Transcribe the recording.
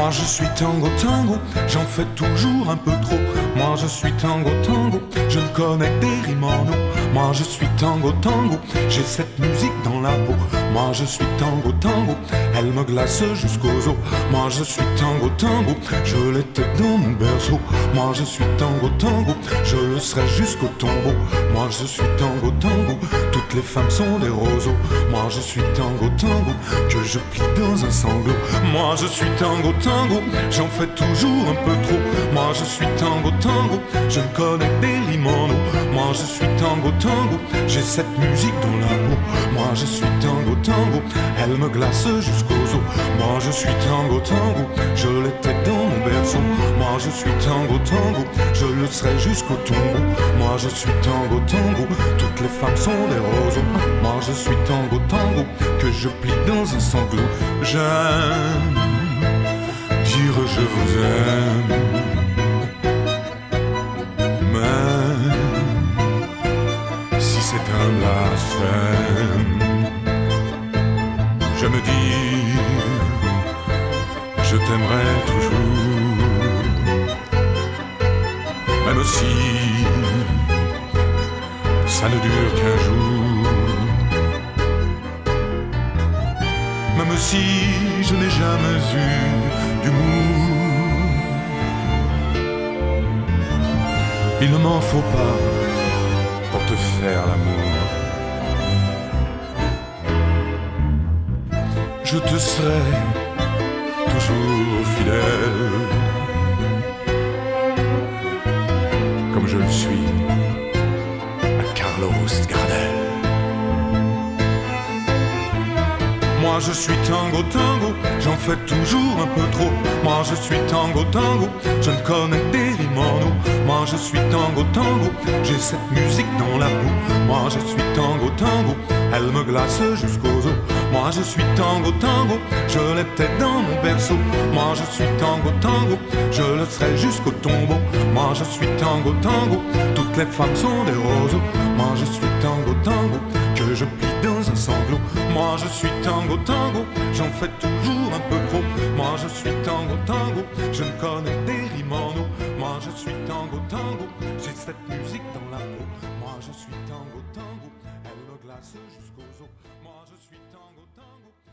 Moi je suis tango tango, j'en fais toujours un peu trop. Moi je suis tango tango, je ne connais que des rimes en eau. Moi je suis tango tango, j'ai cette musique dans la peau. Moi je suis tango tango, elle me glace jusqu'aux os. Moi je suis tango tango, je l'étais dans mon berceau. Moi je suis tango tango, je le serai jusqu'au tombeau. Moi je suis tango tango, toutes les femmes sont des roseaux. Moi je suis tango tango, que je plie dans un sanglot. Moi je suis tango tango, j'en fais toujours un peu trop. Moi je suis tango tango, je ne connais que des rimes en eau. Moi je suis tango tango, j'ai cette musique dans la peau. Moi je suis tango tango, elle me glace jusqu'aux os. Moi je suis tango tango, je l'étais dans mon berceau. Moi je suis tango tango, je le serai jusqu'au tombeau. Moi je suis tango tango, toutes les femmes sont des roseaux. Moi je suis tango tango, que je plie dans un sanglot. J'aime dire je vous aime, mais si c'est un blasphème, je me dis je t'aimerai toujours, même si ça ne dure qu'un jour, même si je n'ai jamais eu d'humour. Il ne m'en faut pas pour te faire l'amour. Je te serai toujours fidèle, comme je le suis à Carlos Gardel. Moi je suis tango tango, j'en fais toujours un peu trop. Moi je suis tango tango, je ne connais que des rimes en eau. Moi je suis tango tango, j'ai cette musique dans la peau. Moi je suis tango tango, elle me glace jusqu'aux os. Moi je suis tango tango, je l'étais dans mon berceau. Moi je suis tango tango, je le serai jusqu'au tombeau. Moi je suis tango tango, toutes les femmes sont des roseaux. Moi je suis tango tango, que je plie dans un sanglot. Moi je suis tango tango, j'en fais toujours un peu trop. Moi je suis tango tango, je ne connais que des rimes en eau. Moi je suis tango tango, j'ai cette musique dans la peau. Moi je suis tango tango, elle me glace jusqu'aux os. Moi je suis tango tango.